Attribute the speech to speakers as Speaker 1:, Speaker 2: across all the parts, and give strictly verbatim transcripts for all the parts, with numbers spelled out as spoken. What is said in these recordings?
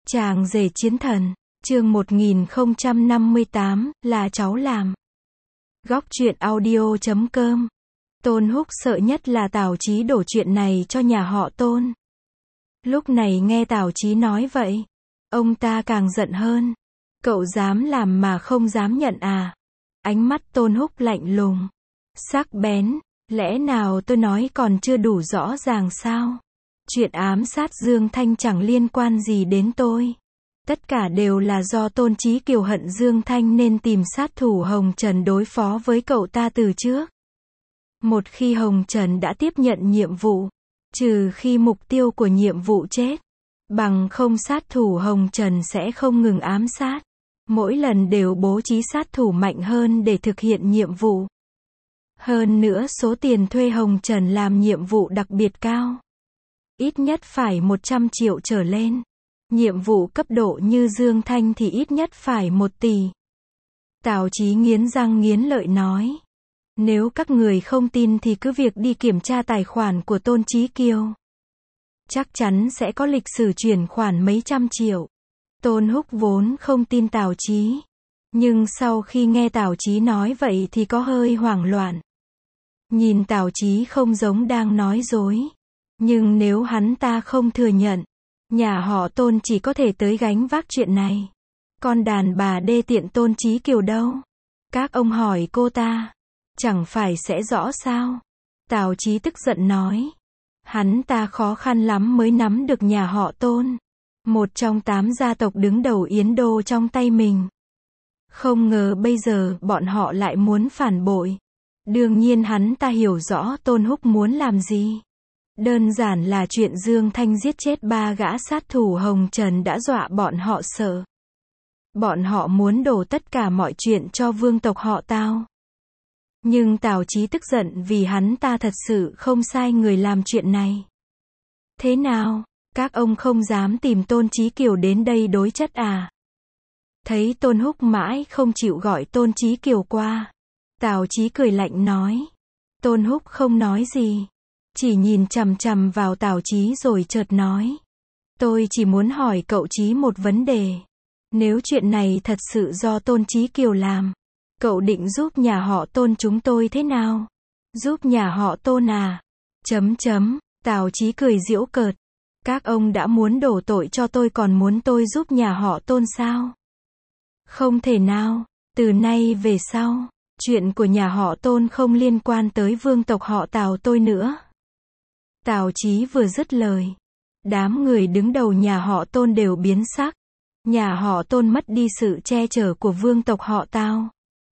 Speaker 1: Chàng rể chiến thần, chương một nghìn không trăm năm mươi tám, là cháu làm. Góc truyện audio chấm com. Tôn Húc sợ nhất là Tào Chí đổ chuyện này cho nhà họ Tôn. Lúc này nghe Tào Chí nói vậy, ông ta càng giận hơn. Cậu dám làm mà không dám nhận à? Ánh mắt Tôn Húc lạnh lùng, sắc bén, lẽ nào tôi nói còn chưa đủ rõ ràng sao? Chuyện ám sát Dương Thanh chẳng liên quan gì đến tôi. Tất cả đều là do Tôn Chí Kiều hận Dương Thanh nên tìm sát thủ Hồng Trần đối phó với cậu ta từ trước. Một khi Hồng Trần đã tiếp nhận nhiệm vụ, trừ khi mục tiêu của nhiệm vụ chết, bằng không sát thủ Hồng Trần sẽ không ngừng ám sát. Mỗi lần đều bố trí sát thủ mạnh hơn để thực hiện nhiệm vụ. Hơn nữa số tiền thuê Hồng Trần làm nhiệm vụ đặc biệt cao. Ít nhất phải một trăm triệu trở lên. Nhiệm vụ cấp độ như Dương Thanh thì ít nhất phải một tỷ. Tào Chí nghiến răng nghiến lợi nói. Nếu các người không tin thì cứ việc đi kiểm tra tài khoản của Tôn Chí Kiều. Chắc chắn sẽ có lịch sử chuyển khoản mấy trăm triệu. Tôn Húc vốn không tin Tào Chí. Nhưng sau khi nghe Tào Chí nói vậy thì có hơi hoảng loạn. Nhìn Tào Chí không giống đang nói dối. Nhưng nếu hắn ta không thừa nhận, nhà họ Tôn chỉ có thể tới gánh vác chuyện này. Con đàn bà đê tiện Tôn Chí Kiều đâu? Các ông hỏi cô ta, chẳng phải sẽ rõ sao? Tào Chí tức giận nói. Hắn ta khó khăn lắm mới nắm được nhà họ Tôn, một trong tám gia tộc đứng đầu Yến Đô trong tay mình. Không ngờ bây giờ bọn họ lại muốn phản bội. Đương nhiên hắn ta hiểu rõ Tôn Húc muốn làm gì. Đơn giản là chuyện Dương Thanh giết chết ba gã sát thủ Hồng Trần đã dọa bọn họ sợ. Bọn họ muốn đổ tất cả mọi chuyện cho vương tộc họ Tào. Nhưng Tào Chí tức giận vì hắn ta thật sự không sai người làm chuyện này. Thế nào, các ông không dám tìm Tôn Chí Kiều đến đây đối chất à? Thấy Tôn Húc mãi không chịu gọi Tôn Chí Kiều qua, Tào Chí cười lạnh nói. Tôn Húc không nói gì, chỉ nhìn chằm chằm vào Tào Chí rồi chợt nói. Tôi chỉ muốn hỏi cậu Chí một vấn đề. Nếu chuyện này thật sự do Tôn Chí Kiều làm, cậu định giúp nhà họ Tôn chúng tôi thế nào? Giúp nhà họ Tôn à? Chấm chấm, Tào Chí cười giễu cợt. Các ông đã muốn đổ tội cho tôi còn muốn tôi giúp nhà họ Tôn sao? Không thể nào, từ nay về sau, chuyện của nhà họ Tôn không liên quan tới vương tộc họ Tào tôi nữa. Tào Chí vừa dứt lời, đám người đứng đầu nhà họ Tôn đều biến sắc. Nhà họ Tôn mất đi sự che chở của vương tộc họ Tào,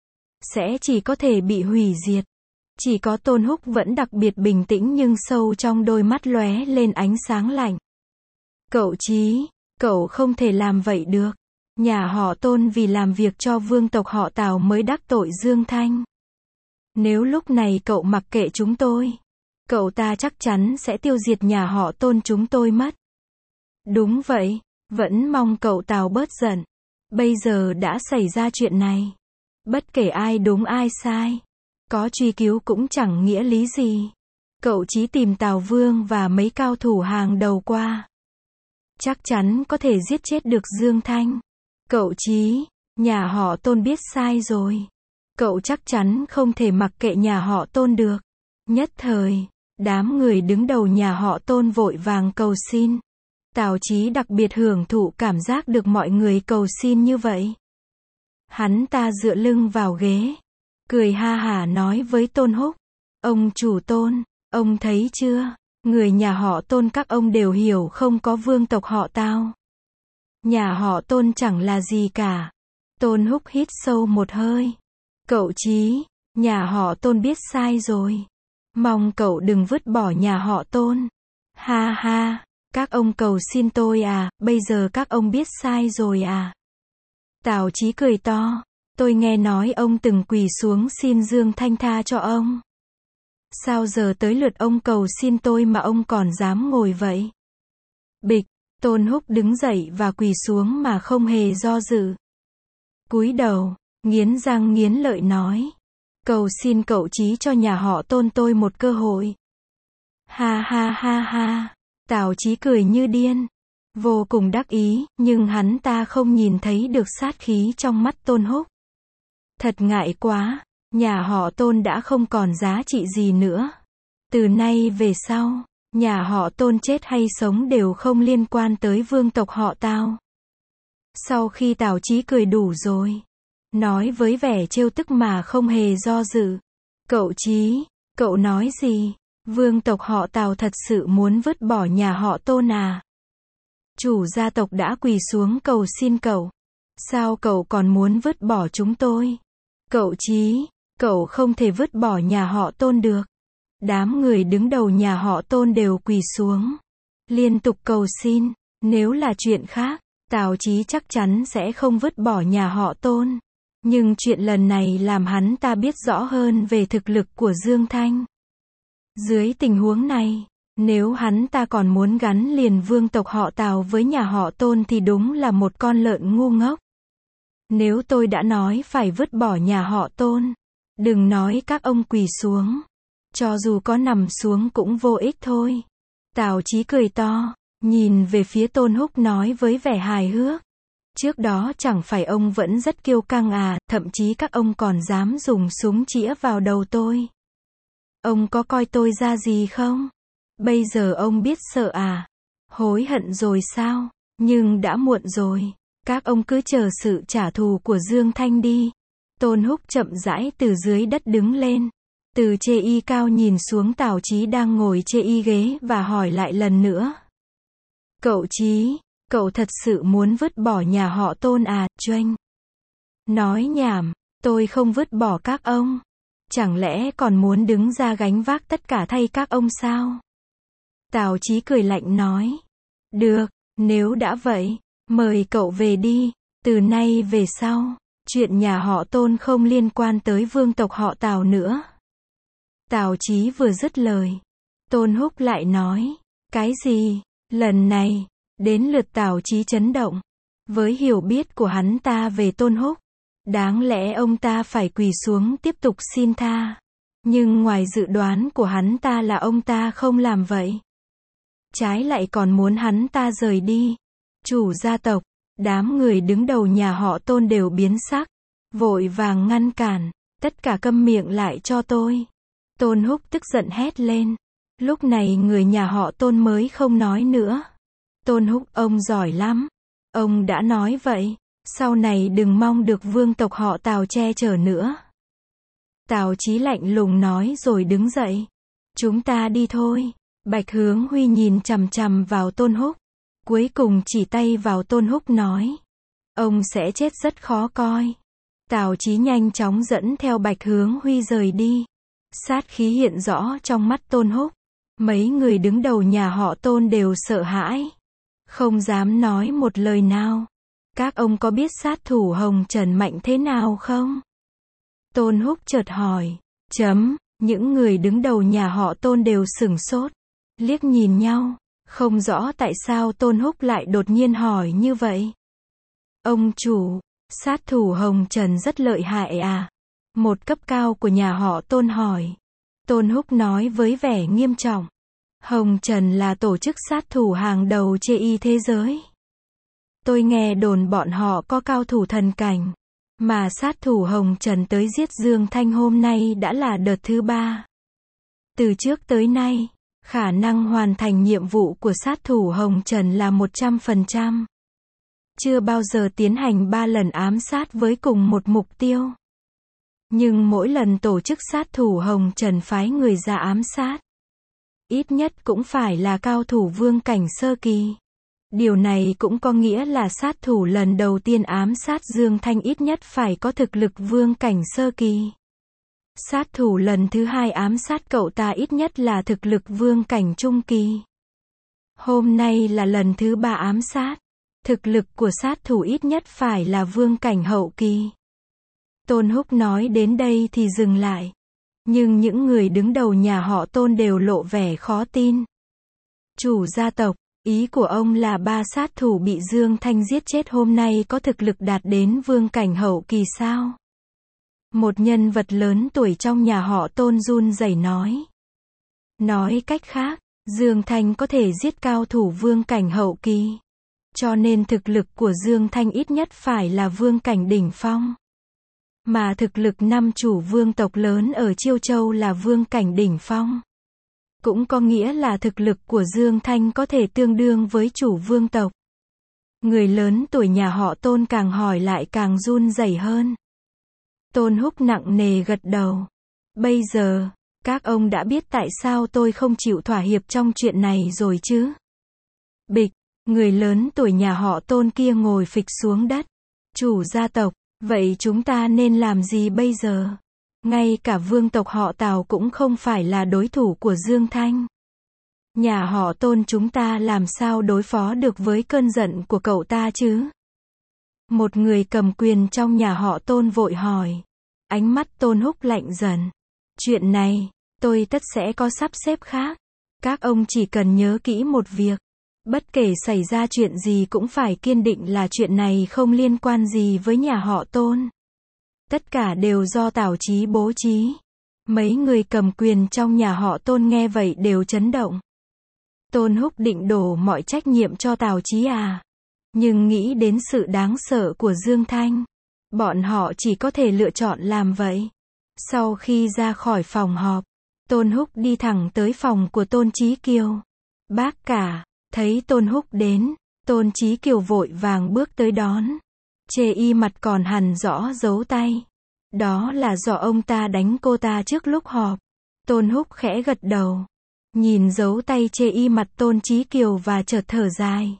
Speaker 1: sẽ chỉ có thể bị hủy diệt. Chỉ có Tôn Húc vẫn đặc biệt bình tĩnh nhưng sâu trong đôi mắt lóe lên ánh sáng lạnh. Cậu Chí, cậu không thể làm vậy được. Nhà họ Tôn vì làm việc cho vương tộc họ Tào mới đắc tội Dương Thanh. Nếu lúc này cậu mặc kệ chúng tôi, cậu ta chắc chắn sẽ tiêu diệt nhà họ Tôn chúng tôi mất. Đúng vậy, vẫn mong cậu Tào bớt giận. Bây giờ đã xảy ra chuyện này. Bất kể ai đúng ai sai, có truy cứu cũng chẳng nghĩa lý gì. Cậu Chí tìm Tào Vương và mấy cao thủ hàng đầu qua, chắc chắn có thể giết chết được Dương Thanh. Cậu Chí, nhà họ Tôn biết sai rồi. Cậu chắc chắn không thể mặc kệ nhà họ Tôn được. Nhất thời, đám người đứng đầu nhà họ Tôn vội vàng cầu xin. Tào Chí đặc biệt hưởng thụ cảm giác được mọi người cầu xin như vậy. Hắn ta dựa lưng vào ghế, cười ha hả nói với Tôn Húc. Ông chủ Tôn, ông thấy chưa? Người nhà họ Tôn các ông đều hiểu không có vương tộc họ Tào. Nhà họ Tôn chẳng là gì cả. Tôn Húc hít sâu một hơi. Cậu Chí, nhà họ Tôn biết sai rồi. Mong cậu đừng vứt bỏ nhà họ Tôn. Ha ha, các ông cầu xin tôi à, bây giờ các ông biết sai rồi à? Tào Chí cười to. Tôi nghe nói ông từng quỳ xuống xin Dương Thanh tha cho ông. Sao giờ tới lượt ông cầu xin tôi mà ông còn dám ngồi vậy? Bịch, Tôn Húc đứng dậy và quỳ xuống mà không hề do dự. Cúi đầu, nghiến răng nghiến lợi nói. Cầu xin cậu Chí cho nhà họ Tôn tôi một cơ hội. Ha ha ha ha, Tào Chí cười như điên. vô cùng đắc ý, nhưng hắn ta không nhìn thấy được sát khí trong mắt Tôn Húc. Thật ngại quá, nhà họ Tôn đã không còn giá trị gì nữa. Từ nay về sau, nhà họ Tôn chết hay sống đều không liên quan tới vương tộc họ Tào. Sau khi Tào Chí cười đủ rồi, nói với vẻ trêu tức mà không hề do dự. Cậu Chí, cậu nói gì? Vương tộc họ Tào thật sự muốn vứt bỏ nhà họ Tôn à? Chủ gia tộc đã quỳ xuống cầu xin cậu. Sao cậu còn muốn vứt bỏ chúng tôi? Cậu Chí, cậu không thể vứt bỏ nhà họ Tôn được. Đám người đứng đầu nhà họ Tôn đều quỳ xuống, liên tục cầu xin. Nếu là chuyện khác, Tào Chí chắc chắn sẽ không vứt bỏ nhà họ Tôn. Nhưng chuyện lần này làm hắn ta biết rõ hơn về thực lực của Dương Thanh. Dưới tình huống này, nếu hắn ta còn muốn gắn liền vương tộc họ Tào với nhà họ Tôn thì đúng là một con lợn ngu ngốc. Nếu tôi đã nói phải vứt bỏ nhà họ Tôn, đừng nói các ông quỳ xuống. Cho dù có nằm xuống cũng vô ích thôi. Tào Chí cười to, nhìn về phía Tôn Húc nói với vẻ hài hước. Trước đó chẳng phải ông vẫn rất kiêu căng à, thậm chí các ông còn dám dùng súng chĩa vào đầu tôi. Ông có coi tôi ra gì không? Bây giờ ông biết sợ à? Hối hận rồi sao? Nhưng đã muộn rồi. Các ông cứ chờ sự trả thù của Dương Thanh đi. Tôn Húc chậm rãi từ dưới đất đứng lên. Từ chê y cao nhìn xuống Tào Chí đang ngồi chê y ghế và hỏi lại lần nữa. Cậu Chí, cậu thật sự muốn vứt bỏ nhà họ Tôn à, Choanh? Nói nhảm, tôi không vứt bỏ các ông. Chẳng lẽ còn muốn đứng ra gánh vác tất cả thay các ông sao? Tào Chí cười lạnh nói. Được, nếu đã vậy, mời cậu về đi. Từ nay về sau, chuyện nhà họ Tôn không liên quan tới vương tộc họ Tào nữa. Tào Chí vừa dứt lời, Tôn Húc lại nói. Cái gì? Lần này, đến lượt Tào Chí chấn động. Với hiểu biết của hắn ta về Tôn Húc, đáng lẽ ông ta phải quỳ xuống tiếp tục xin tha. Nhưng ngoài dự đoán của hắn ta là ông ta không làm vậy. Trái lại còn muốn hắn ta rời đi. Chủ gia tộc, đám người đứng đầu nhà họ Tôn đều biến sắc. Vội vàng ngăn cản, tất cả câm miệng lại cho tôi. Tôn Húc tức giận hét lên. Lúc này người nhà họ Tôn mới không nói nữa. Tôn Húc, ông giỏi lắm. Ông đã nói vậy, sau này đừng mong được vương tộc họ Tào che chở nữa. Tào Chí lạnh lùng nói rồi đứng dậy. Chúng ta đi thôi. Bạch Hướng Huy nhìn chằm chằm vào Tôn Húc. Cuối cùng chỉ tay vào Tôn Húc nói. Ông sẽ chết rất khó coi. Tào Chí nhanh chóng dẫn theo Bạch Hướng Huy rời đi. Sát khí hiện rõ trong mắt Tôn Húc. Mấy người đứng đầu nhà họ Tôn đều sợ hãi. Không dám nói một lời nào. Các ông có biết sát thủ Hồng Trần mạnh thế nào không? Tôn Húc chợt hỏi. Chấm, những người đứng đầu nhà họ Tôn đều sửng sốt. Liếc nhìn nhau, không rõ tại sao Tôn Húc lại đột nhiên hỏi như vậy. Ông chủ, sát thủ Hồng Trần rất lợi hại à? Một cấp cao của nhà họ Tôn hỏi. Tôn Húc nói với vẻ nghiêm trọng. Hồng Trần là tổ chức sát thủ hàng đầu chê y thế giới. Tôi nghe đồn bọn họ có cao thủ thần cảnh. Mà sát thủ Hồng Trần tới giết Dương Thanh hôm nay đã là đợt thứ ba. Từ trước tới nay, khả năng hoàn thành nhiệm vụ của sát thủ Hồng Trần là một trăm phần trăm. Chưa bao giờ tiến hành ba lần ám sát với cùng một mục tiêu. Nhưng mỗi lần tổ chức sát thủ Hồng Trần phái người ra ám sát, ít nhất cũng phải là cao thủ vương cảnh sơ kỳ. Điều này cũng có nghĩa là sát thủ lần đầu tiên ám sát Dương Thanh ít nhất phải có thực lực vương cảnh sơ kỳ. Sát thủ lần thứ hai ám sát cậu ta ít nhất là thực lực vương cảnh trung kỳ. Hôm nay là lần thứ ba ám sát. Thực lực của sát thủ ít nhất phải là vương cảnh hậu kỳ. Tôn Húc nói đến đây thì dừng lại. Nhưng những người đứng đầu nhà họ Tôn đều lộ vẻ khó tin. Chủ gia tộc, ý của ông là ba sát thủ bị Dương Thanh giết chết hôm nay có thực lực đạt đến vương cảnh hậu kỳ sao? Một nhân vật lớn tuổi trong nhà họ Tôn run rẩy nói. Nói cách khác, Dương Thanh có thể giết cao thủ vương cảnh hậu kỳ. Cho nên thực lực của Dương Thanh ít nhất phải là vương cảnh đỉnh phong. Mà thực lực năm chủ vương tộc lớn ở Chiêu Châu là vương cảnh đỉnh phong. Cũng có nghĩa là thực lực của Dương Thanh có thể tương đương với chủ vương tộc. Người lớn tuổi nhà họ Tôn càng hỏi lại càng run rẩy hơn. Tôn Húc nặng nề gật đầu. Bây giờ, các ông đã biết tại sao tôi không chịu thỏa hiệp trong chuyện này rồi chứ? Bịch, người lớn tuổi nhà họ Tôn kia ngồi phịch xuống đất. Chủ gia tộc, vậy chúng ta nên làm gì bây giờ? Ngay cả vương tộc họ Tào cũng không phải là đối thủ của Dương Thanh. Nhà họ Tôn chúng ta làm sao đối phó được với cơn giận của cậu ta chứ? Một người cầm quyền trong nhà họ Tôn vội hỏi. Ánh mắt Tôn Húc lạnh dần. Chuyện này, tôi tất sẽ có sắp xếp khác. Các ông chỉ cần nhớ kỹ một việc. Bất kể xảy ra chuyện gì cũng phải kiên định là chuyện này không liên quan gì với nhà họ Tôn. Tất cả đều do Tào Chí bố trí. Mấy người cầm quyền trong nhà họ Tôn nghe vậy đều chấn động. Tôn Húc định đổ mọi trách nhiệm cho Tào Chí à? Nhưng nghĩ đến sự đáng sợ của Dương Thanh, bọn họ chỉ có thể lựa chọn làm vậy. Sau khi ra khỏi phòng họp, Tôn Húc đi thẳng tới phòng của Tôn Chí Kiều. Bác cả, thấy Tôn Húc đến, Tôn Chí Kiều vội vàng bước tới đón. Chê y mặt còn hằn rõ dấu tay. Đó là do ông ta đánh cô ta trước lúc họp. Tôn Húc khẽ gật đầu. Nhìn dấu tay chê y mặt Tôn Chí Kiều và chợt thở dài.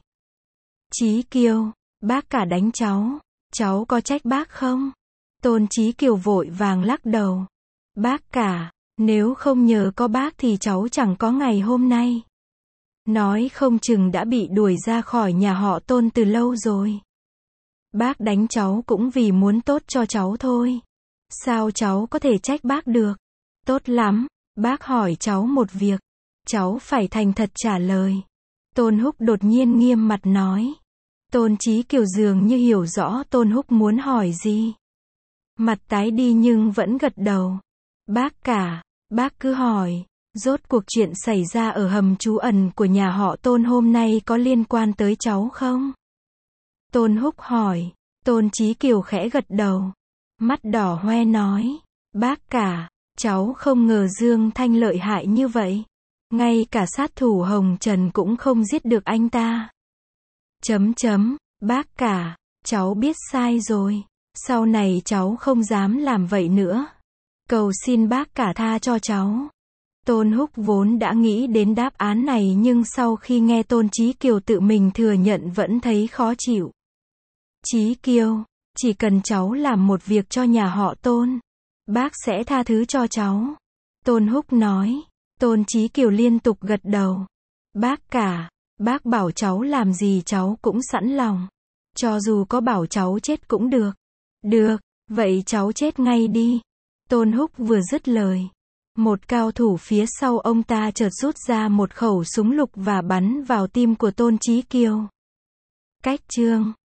Speaker 1: Chí Kiều, bác cả đánh cháu. Cháu có trách bác không? Tôn Chí Kiều vội vàng lắc đầu. Bác cả, nếu không nhờ có bác thì cháu chẳng có ngày hôm nay. Nói không chừng đã bị đuổi ra khỏi nhà họ Tôn từ lâu rồi. Bác đánh cháu cũng vì muốn tốt cho cháu thôi. Sao cháu có thể trách bác được? Tốt lắm, bác hỏi cháu một việc. Cháu phải thành thật trả lời. Tôn Húc đột nhiên nghiêm mặt nói. Tôn Chí Kiều dường như hiểu rõ Tôn Húc muốn hỏi gì. Mặt tái đi nhưng vẫn gật đầu. Bác cả, bác cứ hỏi. Rốt cuộc chuyện xảy ra ở hầm trú ẩn của nhà họ Tôn hôm nay có liên quan tới cháu không? Tôn Húc hỏi. Tôn Chí Kiều khẽ gật đầu. Mắt đỏ hoe nói. Bác cả, cháu không ngờ Dương Thanh lợi hại như vậy. Ngay cả sát thủ Hồng Trần cũng không giết được anh ta. Chấm chấm, bác cả, cháu biết sai rồi. Sau này cháu không dám làm vậy nữa. Cầu xin bác cả tha cho cháu. Tôn Húc vốn đã nghĩ đến đáp án này nhưng sau khi nghe Tôn Chí Kiều tự mình thừa nhận vẫn thấy khó chịu. Chí Kiều, chỉ cần cháu làm một việc cho nhà họ Tôn, bác sẽ tha thứ cho cháu. Tôn Húc nói. Tôn Chí Kiều liên tục gật đầu. Bác cả, bác bảo cháu làm gì cháu cũng sẵn lòng. Cho dù có bảo cháu chết cũng được. Được, vậy cháu chết ngay đi. Tôn Húc vừa dứt lời. Một cao thủ phía sau ông ta chợt rút ra một khẩu súng lục và bắn vào tim của Tôn Chí Kiều. Cách chương